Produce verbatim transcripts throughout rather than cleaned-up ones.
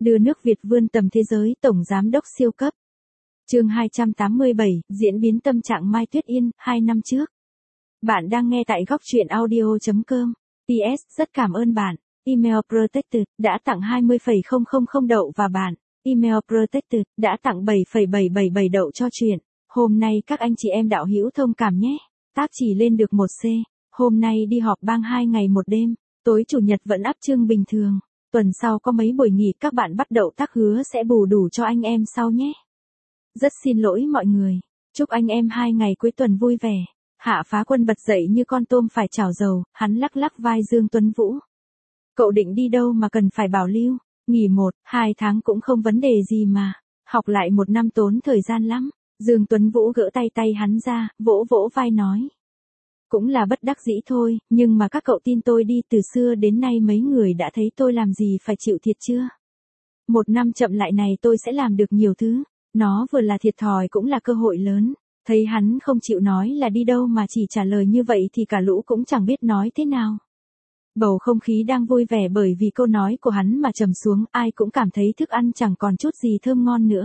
Đưa nước Việt vươn tầm thế giới, Tổng Giám đốc siêu cấp. Chương hai trăm tám mươi bảy, diễn biến tâm trạng Mai Tuyết Yên, hai năm trước. Bạn đang nghe tại góc truyện audio chấm com. pê ét, rất cảm ơn bạn. Email Protected, đã tặng hai mươi phẩy không không không đậu và bạn. Email Protected, đã tặng bảy phẩy bảy bảy bảy đậu cho chuyện. Hôm nay các anh chị em đạo hữu thông cảm nhé. Tác chỉ lên được một C. Hôm nay đi họp bang hai ngày một đêm. Tối chủ nhật vẫn áp chương bình thường. Tuần sau có mấy buổi nghỉ, các bạn bắt đậu tác hứa sẽ bù đủ cho anh em sau nhé. Rất xin lỗi mọi người. Chúc anh em hai ngày cuối tuần vui vẻ. Hạ Phá Quân bật dậy như con tôm phải chảo dầu, hắn lắc lắc vai Dương Tuấn Vũ. Cậu định đi đâu mà cần phải bảo lưu? Nghỉ một, hai tháng cũng không vấn đề gì mà. Học lại một năm tốn thời gian lắm. Dương Tuấn Vũ gỡ tay tay hắn ra, vỗ vỗ vai nói. Cũng là bất đắc dĩ thôi, nhưng mà các cậu tin tôi đi, từ xưa đến nay mấy người đã thấy tôi làm gì phải chịu thiệt chưa? Một năm chậm lại này tôi sẽ làm được nhiều thứ. Nó vừa là thiệt thòi cũng là cơ hội lớn. Thấy hắn không chịu nói là đi đâu mà chỉ trả lời như vậy thì cả lũ cũng chẳng biết nói thế nào. Bầu không khí đang vui vẻ bởi vì câu nói của hắn mà trầm xuống, ai cũng cảm thấy thức ăn chẳng còn chút gì thơm ngon nữa.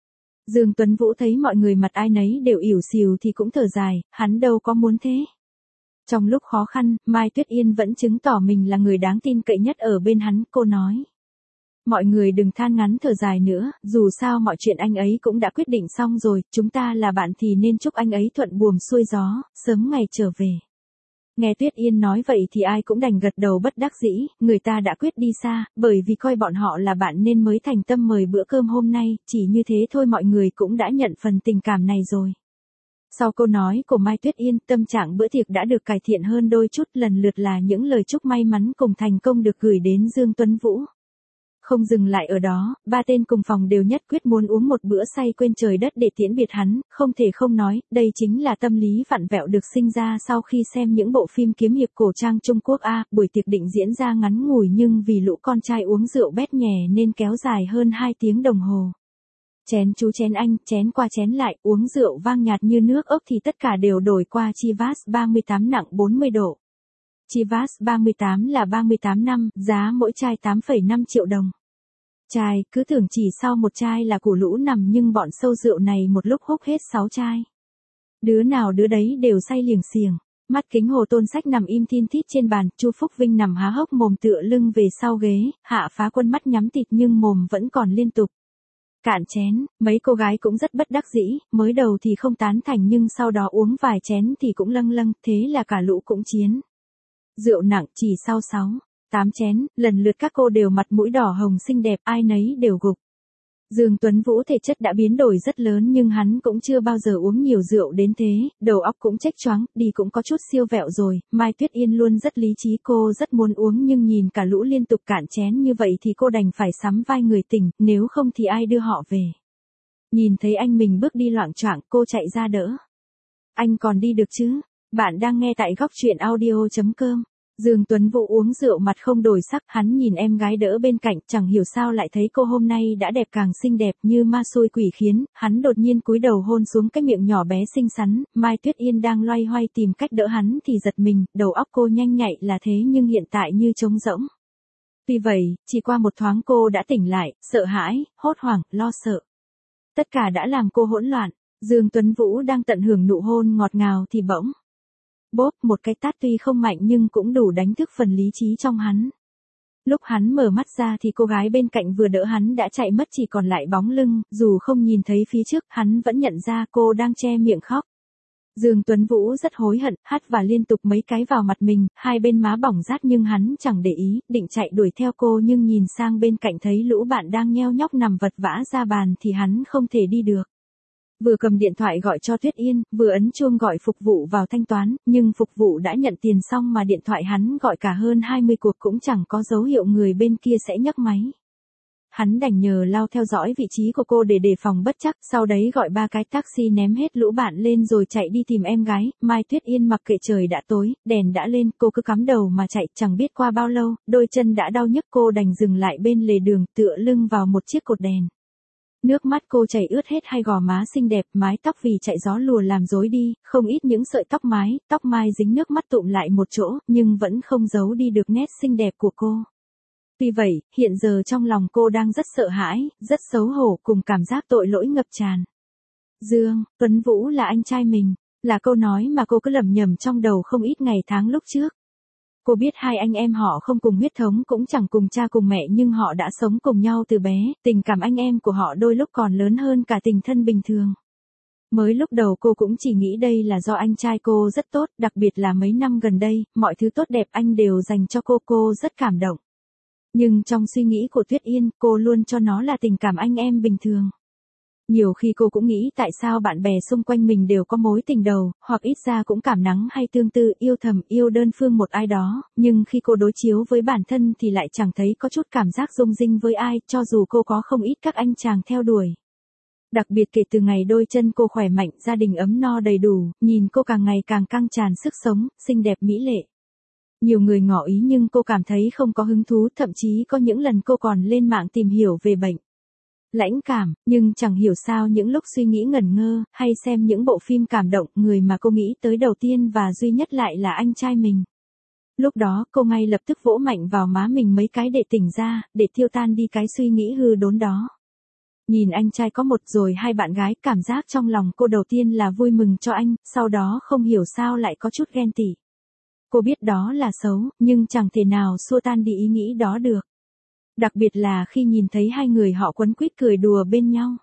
Dương Tuấn Vũ thấy mọi người mặt ai nấy đều ỉu xìu thì cũng thở dài, hắn đâu có muốn thế. Trong lúc khó khăn, Mai Tuyết Yên vẫn chứng tỏ mình là người đáng tin cậy nhất ở bên hắn, cô nói. Mọi người đừng than ngắn thở dài nữa, dù sao mọi chuyện anh ấy cũng đã quyết định xong rồi, chúng ta là bạn thì nên chúc anh ấy thuận buồm xuôi gió, sớm ngày trở về. Nghe Tuyết Yên nói vậy thì ai cũng đành gật đầu bất đắc dĩ, người ta đã quyết đi xa, bởi vì coi bọn họ là bạn nên mới thành tâm mời bữa cơm hôm nay, chỉ như thế thôi mọi người cũng đã nhận phần tình cảm này rồi. Sau câu nói của Mai Tuyết Yên, tâm trạng bữa tiệc đã được cải thiện hơn đôi chút, lần lượt là những lời chúc may mắn cùng thành công được gửi đến Dương Tuấn Vũ. Không dừng lại ở đó, ba tên cùng phòng đều nhất quyết muốn uống một bữa say quên trời đất để tiễn biệt hắn, không thể không nói, đây chính là tâm lý vặn vẹo được sinh ra sau khi xem những bộ phim kiếm hiệp cổ trang Trung Quốc A, buổi tiệc định diễn ra ngắn ngủi nhưng vì lũ con trai uống rượu bét nhè nên kéo dài hơn hai tiếng đồng hồ. Chén chú chén anh, chén qua chén lại, uống rượu vang nhạt như nước ốc thì tất cả đều đổi qua Chivas ba mươi tám nặng bốn mươi độ. Chivas ba mươi tám là ba mươi tám năm, giá mỗi chai tám phẩy năm triệu đồng. Chai, cứ tưởng chỉ sau một chai là củ lũ nằm nhưng bọn sâu rượu này một lúc hút hết sáu chai. Đứa nào đứa đấy đều say liềng xiềng. Mắt kính Hồ Tôn Sách nằm im thin thít trên bàn, Chu Phúc Vinh nằm há hốc mồm tựa lưng về sau ghế, Hạ Phá Quân mắt nhắm tịt nhưng mồm vẫn còn liên tục. Cạn chén, mấy cô gái cũng rất bất đắc dĩ, mới đầu thì không tán thành nhưng sau đó uống vài chén thì cũng lâng lâng, thế là cả lũ cũng chiến. Rượu nặng, chỉ sau sáu, tám chén, lần lượt các cô đều mặt mũi đỏ hồng xinh đẹp, ai nấy đều gục. Dương Tuấn Vũ thể chất đã biến đổi rất lớn nhưng hắn cũng chưa bao giờ uống nhiều rượu đến thế, đầu óc cũng chếch choáng, đi cũng có chút siêu vẹo rồi. Mai Tuyết Yên luôn rất lý trí, cô rất muốn uống nhưng nhìn cả lũ liên tục cạn chén như vậy thì cô đành phải sắm vai người tỉnh, nếu không thì ai đưa họ về. Nhìn thấy anh mình bước đi loạng choạng, cô chạy ra đỡ. Anh còn đi được chứ? Bạn đang nghe tại góc truyện audio chấm com. Dương Tuấn Vũ uống rượu mặt không đổi sắc, hắn nhìn em gái đỡ bên cạnh, chẳng hiểu sao lại thấy cô hôm nay đã đẹp càng xinh đẹp như ma xui quỷ khiến, hắn đột nhiên cúi đầu hôn xuống cái miệng nhỏ bé xinh xắn, Mai Tuyết Yên đang loay hoay tìm cách đỡ hắn thì giật mình, đầu óc cô nhanh nhạy là thế nhưng hiện tại như trống rỗng. Tuy vậy, chỉ qua một thoáng cô đã tỉnh lại, sợ hãi, hốt hoảng, lo sợ. Tất cả đã làm cô hỗn loạn, Dương Tuấn Vũ đang tận hưởng nụ hôn ngọt ngào thì bỗng. Bốp, một cái tát tuy không mạnh nhưng cũng đủ đánh thức phần lý trí trong hắn. Lúc hắn mở mắt ra thì cô gái bên cạnh vừa đỡ hắn đã chạy mất chỉ còn lại bóng lưng, dù không nhìn thấy phía trước, hắn vẫn nhận ra cô đang che miệng khóc. Dương Tuấn Vũ rất hối hận, hắt và liên tục mấy cái vào mặt mình, hai bên má bỏng rát nhưng hắn chẳng để ý, định chạy đuổi theo cô nhưng nhìn sang bên cạnh thấy lũ bạn đang nheo nhóc nằm vật vã ra bàn thì hắn không thể đi được. Vừa cầm điện thoại gọi cho Tuyết Yên, vừa ấn chuông gọi phục vụ vào thanh toán, nhưng phục vụ đã nhận tiền xong mà điện thoại hắn gọi cả hơn hai mươi cuộc cũng chẳng có dấu hiệu người bên kia sẽ nhấc máy. Hắn đành nhờ Lao theo dõi vị trí của cô để đề phòng bất trắc, sau đấy gọi ba cái taxi ném hết lũ bạn lên rồi chạy đi tìm em gái. Mai Tuyết Yên mặc kệ trời đã tối, đèn đã lên, cô cứ cắm đầu mà chạy, chẳng biết qua bao lâu, đôi chân đã đau nhức cô đành dừng lại bên lề đường, tựa lưng vào một chiếc cột đèn. Nước mắt cô chảy ướt hết hai gò má xinh đẹp, mái tóc vì chạy gió lùa làm rối đi, không ít những sợi tóc mái, tóc mai dính nước mắt tụm lại một chỗ, nhưng vẫn không giấu đi được nét xinh đẹp của cô. Tuy vậy, hiện giờ trong lòng cô đang rất sợ hãi, rất xấu hổ cùng cảm giác tội lỗi ngập tràn. Dương, Tuấn Vũ là anh trai mình, là câu nói mà cô cứ lẩm nhẩm trong đầu không ít ngày tháng lúc trước. Cô biết hai anh em họ không cùng huyết thống cũng chẳng cùng cha cùng mẹ nhưng họ đã sống cùng nhau từ bé, tình cảm anh em của họ đôi lúc còn lớn hơn cả tình thân bình thường. Mới lúc đầu cô cũng chỉ nghĩ đây là do anh trai cô rất tốt, đặc biệt là mấy năm gần đây, mọi thứ tốt đẹp anh đều dành cho cô, cô rất cảm động. Nhưng trong suy nghĩ của Tuyết Yên, cô luôn cho nó là tình cảm anh em bình thường. Nhiều khi cô cũng nghĩ tại sao bạn bè xung quanh mình đều có mối tình đầu, hoặc ít ra cũng cảm nắng hay tương tư, yêu thầm, yêu đơn phương một ai đó, nhưng khi cô đối chiếu với bản thân thì lại chẳng thấy có chút cảm giác rung rinh với ai, cho dù cô có không ít các anh chàng theo đuổi. Đặc biệt kể từ ngày đôi chân cô khỏe mạnh, gia đình ấm no đầy đủ, nhìn cô càng ngày càng căng tràn sức sống, xinh đẹp mỹ lệ. Nhiều người ngỏ ý nhưng cô cảm thấy không có hứng thú, thậm chí có những lần cô còn lên mạng tìm hiểu về bệnh lãnh cảm, nhưng chẳng hiểu sao những lúc suy nghĩ ngẩn ngơ, hay xem những bộ phim cảm động, người mà cô nghĩ tới đầu tiên và duy nhất lại là anh trai mình. Lúc đó cô ngay lập tức vỗ mạnh vào má mình mấy cái để tỉnh ra, để tiêu tan đi cái suy nghĩ hư đốn đó. Nhìn anh trai có một rồi hai bạn gái, cảm giác trong lòng cô đầu tiên là vui mừng cho anh, sau đó không hiểu sao lại có chút ghen tị. Cô biết đó là xấu, nhưng chẳng thể nào xua tan đi ý nghĩ đó được. Đặc biệt là khi nhìn thấy hai người họ quấn quýt cười đùa bên nhau.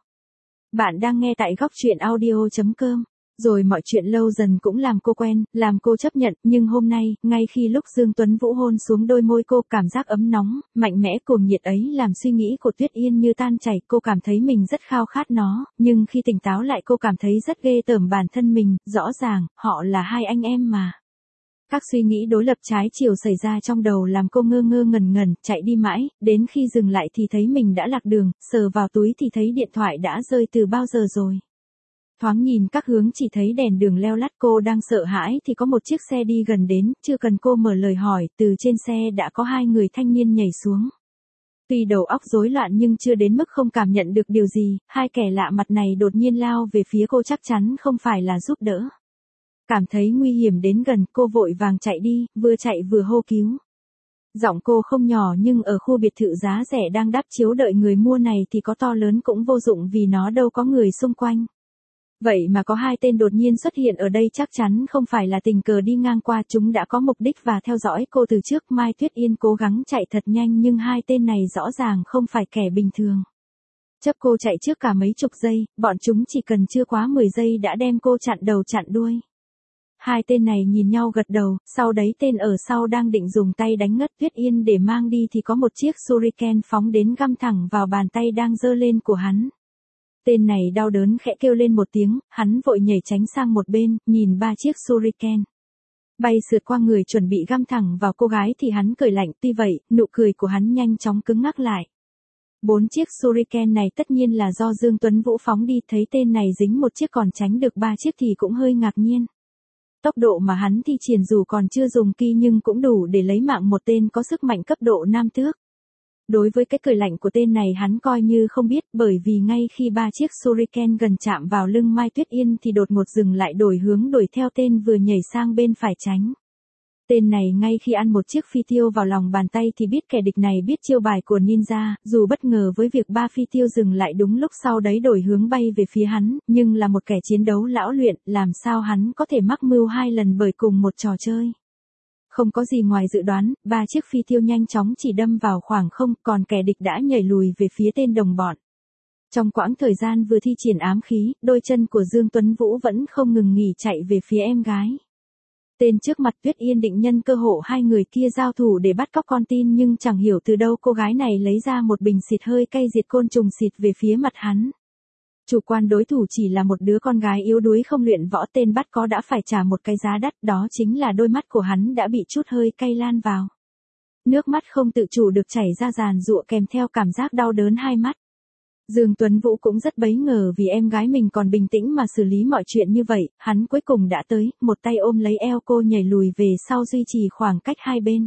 Bạn đang nghe tại góc truyện audio chấm com. Rồi mọi chuyện lâu dần cũng làm cô quen, làm cô chấp nhận, nhưng hôm nay, ngay khi lúc Dương Tuấn Vũ hôn xuống đôi môi cô, cảm giác ấm nóng, mạnh mẽ cuồng nhiệt ấy làm suy nghĩ của Tuyết Yên như tan chảy, cô cảm thấy mình rất khao khát nó, nhưng khi tỉnh táo lại cô cảm thấy rất ghê tởm bản thân mình, rõ ràng, họ là hai anh em mà. Các suy nghĩ đối lập trái chiều xảy ra trong đầu làm cô ngơ ngơ ngẩn ngẩn, chạy đi mãi, đến khi dừng lại thì thấy mình đã lạc đường, sờ vào túi thì thấy điện thoại đã rơi từ bao giờ rồi. Thoáng nhìn các hướng chỉ thấy đèn đường leo lắt, cô đang sợ hãi thì có một chiếc xe đi gần đến, chưa cần cô mở lời hỏi, từ trên xe đã có hai người thanh niên nhảy xuống. Tuy đầu óc rối loạn nhưng chưa đến mức không cảm nhận được điều gì, hai kẻ lạ mặt này đột nhiên lao về phía cô chắc chắn không phải là giúp đỡ. Cảm thấy nguy hiểm đến gần, cô vội vàng chạy đi, vừa chạy vừa hô cứu. Giọng cô không nhỏ nhưng ở khu biệt thự giá rẻ đang đắp chiếu đợi người mua này thì có to lớn cũng vô dụng vì nó đâu có người xung quanh. Vậy mà có hai tên đột nhiên xuất hiện ở đây chắc chắn không phải là tình cờ đi ngang qua, chúng đã có mục đích và theo dõi cô từ trước. Mai Tuyết Yên cố gắng chạy thật nhanh nhưng hai tên này rõ ràng không phải kẻ bình thường. Chấp cô chạy trước cả mấy chục giây, bọn chúng chỉ cần chưa quá mười giây đã đem cô chặn đầu chặn đuôi. Hai tên này nhìn nhau gật đầu, sau đấy tên ở sau đang định dùng tay đánh ngất Tuyết Yên để mang đi thì có một chiếc shuriken phóng đến găm thẳng vào bàn tay đang giơ lên của hắn. Tên này đau đớn khẽ kêu lên một tiếng, hắn vội nhảy tránh sang một bên, nhìn ba chiếc shuriken bay sượt qua người chuẩn bị găm thẳng vào cô gái thì hắn cười lạnh, tuy vậy, nụ cười của hắn nhanh chóng cứng ngắc lại. Bốn chiếc shuriken này tất nhiên là do Dương Tuấn Vũ phóng đi, thấy tên này dính một chiếc còn tránh được ba chiếc thì cũng hơi ngạc nhiên. Tốc độ mà hắn thi triển dù còn chưa dùng ki nhưng cũng đủ để lấy mạng một tên có sức mạnh cấp độ nam tước. Đối với cái cười lạnh của tên này hắn coi như không biết, bởi vì ngay khi ba chiếc shuriken gần chạm vào lưng Mai Tuyết Yên thì đột ngột dừng lại, đổi hướng đuổi theo tên vừa nhảy sang bên phải tránh. Tên này ngay khi ăn một chiếc phi tiêu vào lòng bàn tay thì biết kẻ địch này biết chiêu bài của ninja, dù bất ngờ với việc ba phi tiêu dừng lại đúng lúc sau đấy đổi hướng bay về phía hắn, nhưng là một kẻ chiến đấu lão luyện, làm sao hắn có thể mắc mưu hai lần bởi cùng một trò chơi. Không có gì ngoài dự đoán, ba chiếc phi tiêu nhanh chóng chỉ đâm vào khoảng không, còn kẻ địch đã nhảy lùi về phía tên đồng bọn. Trong quãng thời gian vừa thi triển ám khí, đôi chân của Dương Tuấn Vũ vẫn không ngừng nghỉ chạy về phía em gái. Tên trước mặt Tuyết Yên định nhân cơ hội hai người kia giao thủ để bắt cóc con tin nhưng chẳng hiểu từ đâu cô gái này lấy ra một bình xịt hơi cay diệt côn trùng xịt về phía mặt hắn. Chủ quan đối thủ chỉ là một đứa con gái yếu đuối không luyện võ, tên bắt có đã phải trả một cái giá đắt, đó chính là đôi mắt của hắn đã bị chút hơi cay lan vào. Nước mắt không tự chủ được chảy ra giàn giụa kèm theo cảm giác đau đớn hai mắt. Dương Tuấn Vũ cũng rất bấy ngờ vì em gái mình còn bình tĩnh mà xử lý mọi chuyện như vậy, hắn cuối cùng đã tới, một tay ôm lấy eo cô nhảy lùi về sau duy trì khoảng cách hai bên.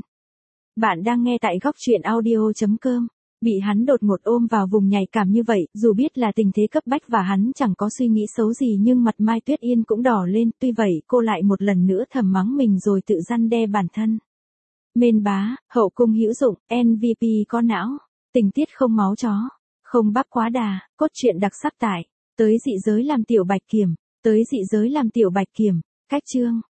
Bạn đang nghe tại góc truyện audio chấm com. Bị hắn đột ngột ôm vào vùng nhạy cảm như vậy, dù biết là tình thế cấp bách và hắn chẳng có suy nghĩ xấu gì nhưng mặt Mai Tuyết Yên cũng đỏ lên, tuy vậy cô lại một lần nữa thầm mắng mình rồi tự răn đe bản thân. Mên bá, hậu cung hữu dụng, em vê pê có não, tình tiết không máu chó, không bắp quá đà, cốt truyện đặc sắc tại, tới dị giới làm tiểu bạch kiểm, tới dị giới làm tiểu bạch kiểm, cách chương.